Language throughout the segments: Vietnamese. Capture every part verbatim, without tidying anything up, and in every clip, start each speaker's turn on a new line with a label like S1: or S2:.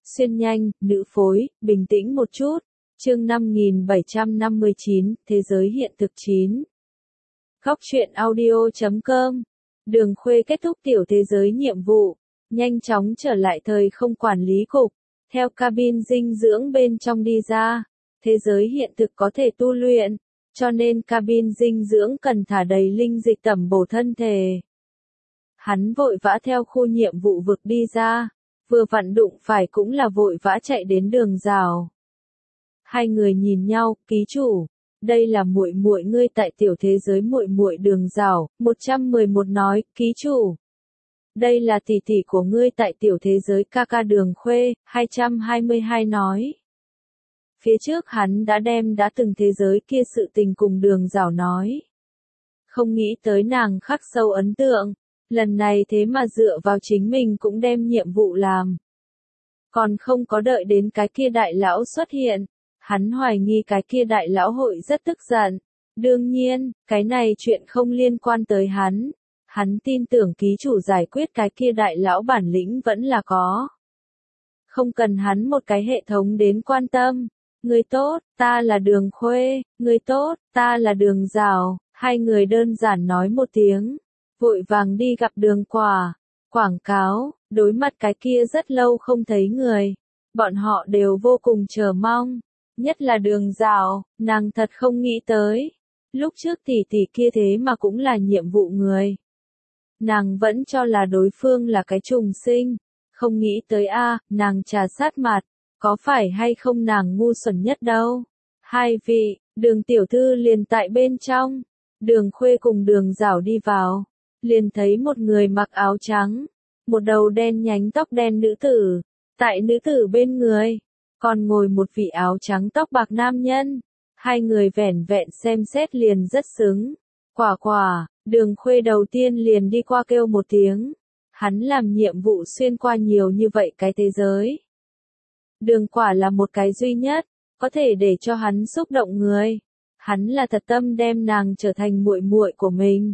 S1: Xuyên nhanh, nữ phối, bình tĩnh một chút. Chương năm nghìn bảy trăm năm mươi chín, Thế giới hiện thực chín. Góc truyện audio chấm com. Đường Khuê kết thúc tiểu thế giới nhiệm vụ, nhanh chóng trở lại thời không quản lý cục, theo cabin dinh dưỡng bên trong đi ra. Thế giới hiện thực có thể tu luyện, cho nên cabin dinh dưỡng cần thả đầy linh dịch tẩm bổ thân thể. Hắn vội vã theo khu nhiệm vụ vực đi ra, vừa vặn đụng phải cũng là vội vã chạy đến đường rào. Hai người nhìn nhau, ký chủ, đây là muội muội ngươi tại tiểu thế giới muội muội đường rào, một trăm mười một nói, ký chủ. Đây là tỷ tỷ của ngươi tại tiểu thế giới ca ca đường Khuê, hai trăm hai mươi hai nói. Phía trước hắn đã đem đã từng thế giới kia sự tình cùng đường rào nói. Không nghĩ tới nàng khắc sâu ấn tượng, lần này thế mà dựa vào chính mình cũng đem nhiệm vụ làm. Còn không có đợi đến cái kia đại lão xuất hiện, hắn hoài nghi cái kia đại lão hội rất tức giận. Đương nhiên, cái này chuyện không liên quan tới hắn. Hắn tin tưởng ký chủ giải quyết cái kia đại lão bản lĩnh vẫn là có. Không cần hắn một cái hệ thống đến quan tâm. Người tốt, ta là đường Khuê, người tốt, ta là đường rào. Hai người đơn giản nói một tiếng, vội vàng đi gặp đường quả. Quảng cáo, đối mặt cái kia rất lâu không thấy người. Bọn họ đều vô cùng chờ mong. Nhất là đường rào, nàng thật không nghĩ tới. Lúc trước tỷ tỷ kia thế mà cũng là nhiệm vụ người. Nàng vẫn cho là đối phương là cái trùng sinh. Không nghĩ tới a, à, nàng trà sát mặt. Có phải hay không nàng ngu xuẩn nhất đâu. Hai vị, đường tiểu thư liền tại bên trong. Đường Khuê cùng đường rào đi vào. Liền thấy một người mặc áo trắng. Một đầu đen nhánh tóc đen nữ tử. Tại nữ tử bên người. Còn ngồi một vị áo trắng tóc bạc nam nhân. Hai người vẻn vẹn xem xét liền rất xứng. Quả quả, đường Khuê đầu tiên liền đi qua kêu một tiếng. Hắn làm nhiệm vụ xuyên qua nhiều như vậy cái thế giới. Đường quả là một cái duy nhất, có thể để cho hắn xúc động người. Hắn là thật tâm đem nàng trở thành muội muội của mình.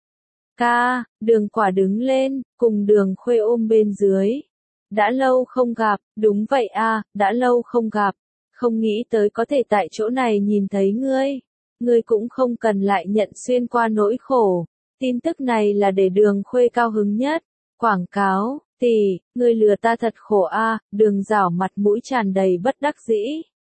S1: Ca, đường quả đứng lên, cùng đường Khuê ôm bên dưới. Đã lâu không gặp, đúng vậy a, đã lâu không gặp. Không nghĩ tới có thể tại chỗ này nhìn thấy ngươi. Ngươi cũng không cần lại nhận xuyên qua nỗi khổ. Tin tức này là để đường Khuê cao hứng nhất. Quảng cáo, tỷ, ngươi lừa ta thật khổ a, đường rảo mặt mũi tràn đầy bất đắc dĩ.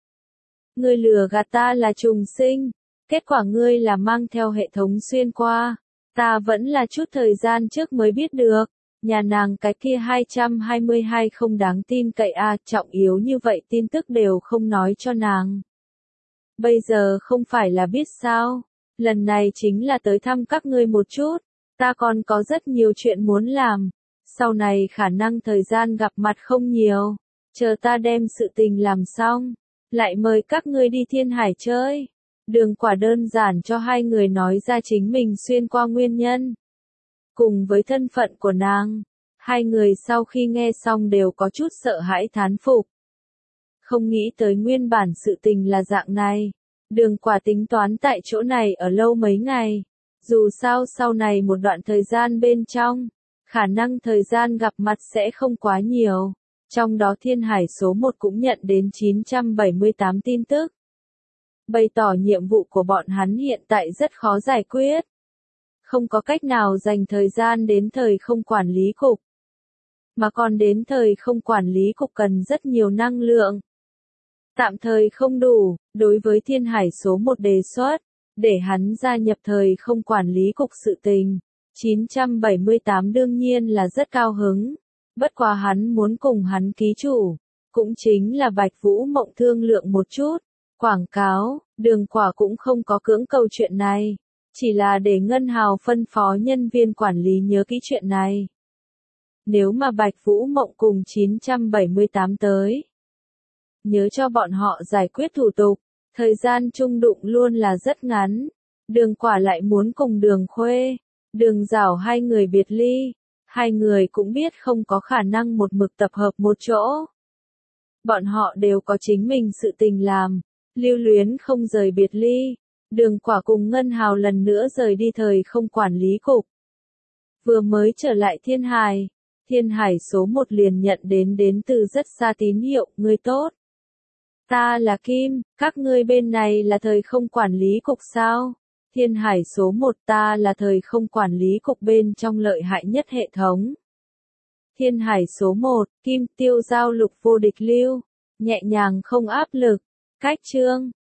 S1: Ngươi lừa gạt ta là trùng sinh. Kết quả ngươi là mang theo hệ thống xuyên qua. Ta vẫn là chút thời gian trước mới biết được. Nhà nàng cái kia hai trăm hai mươi hai không đáng tin cậy a, trọng yếu như vậy tin tức đều không nói cho nàng. Bây giờ không phải là biết sao, lần này chính là tới thăm các ngươi một chút, ta còn có rất nhiều chuyện muốn làm, sau này khả năng thời gian gặp mặt không nhiều, chờ ta đem sự tình làm xong, lại mời các ngươi đi Thiên Hải chơi. Đường quả đơn giản cho hai người nói ra chính mình xuyên qua nguyên nhân. Cùng với thân phận của nàng, hai người sau khi nghe xong đều có chút sợ hãi thán phục. Không nghĩ tới nguyên bản sự tình là dạng này. Đường quả tính toán tại chỗ này ở lâu mấy ngày. Dù sao sau này một đoạn thời gian bên trong, khả năng thời gian gặp mặt sẽ không quá nhiều. Trong đó Thiên Hải số một cũng nhận đến chín trăm bảy mươi tám tin tức. Bày tỏ nhiệm vụ của bọn hắn hiện tại rất khó giải quyết. Không có cách nào dành thời gian đến thời không quản lý cục. Mà còn đến thời không quản lý cục cần rất nhiều năng lượng. Tạm thời không đủ, đối với Thiên Hải số một đề xuất, để hắn gia nhập thời không quản lý cục sự tình. chín trăm bảy mươi tám đương nhiên là rất cao hứng. Bất quá hắn muốn cùng hắn ký chủ, cũng chính là Bạch Vũ Mộng thương lượng một chút. Quảng cáo, đường quả cũng không có cưỡng cầu chuyện này. Chỉ là để Ngân Hào phân phó nhân viên quản lý nhớ kỹ chuyện này. Nếu mà Bạch Vũ Mộng cùng chín trăm bảy mươi tám tới, nhớ cho bọn họ giải quyết thủ tục, thời gian chung đụng luôn là rất ngắn. Đường quả lại muốn cùng đường Khuê, đường rảo hai người biệt ly. Hai người cũng biết không có khả năng một mực tập hợp một chỗ. Bọn họ đều có chính mình sự tình làm, lưu luyến không rời biệt ly. Đường quả cùng Ngân Hào lần nữa rời đi thời không quản lý cục. Vừa mới trở lại Thiên Hải, Thiên Hải số một liền nhận đến đến từ rất xa tín hiệu, ngươi tốt. Ta là Kim, các ngươi bên này là thời không quản lý cục sao? Thiên Hải số một, ta là thời không quản lý cục bên trong lợi hại nhất hệ thống. Thiên Hải số một, Kim, tiêu giao lục vô địch lưu, nhẹ nhàng không áp lực. Cách chương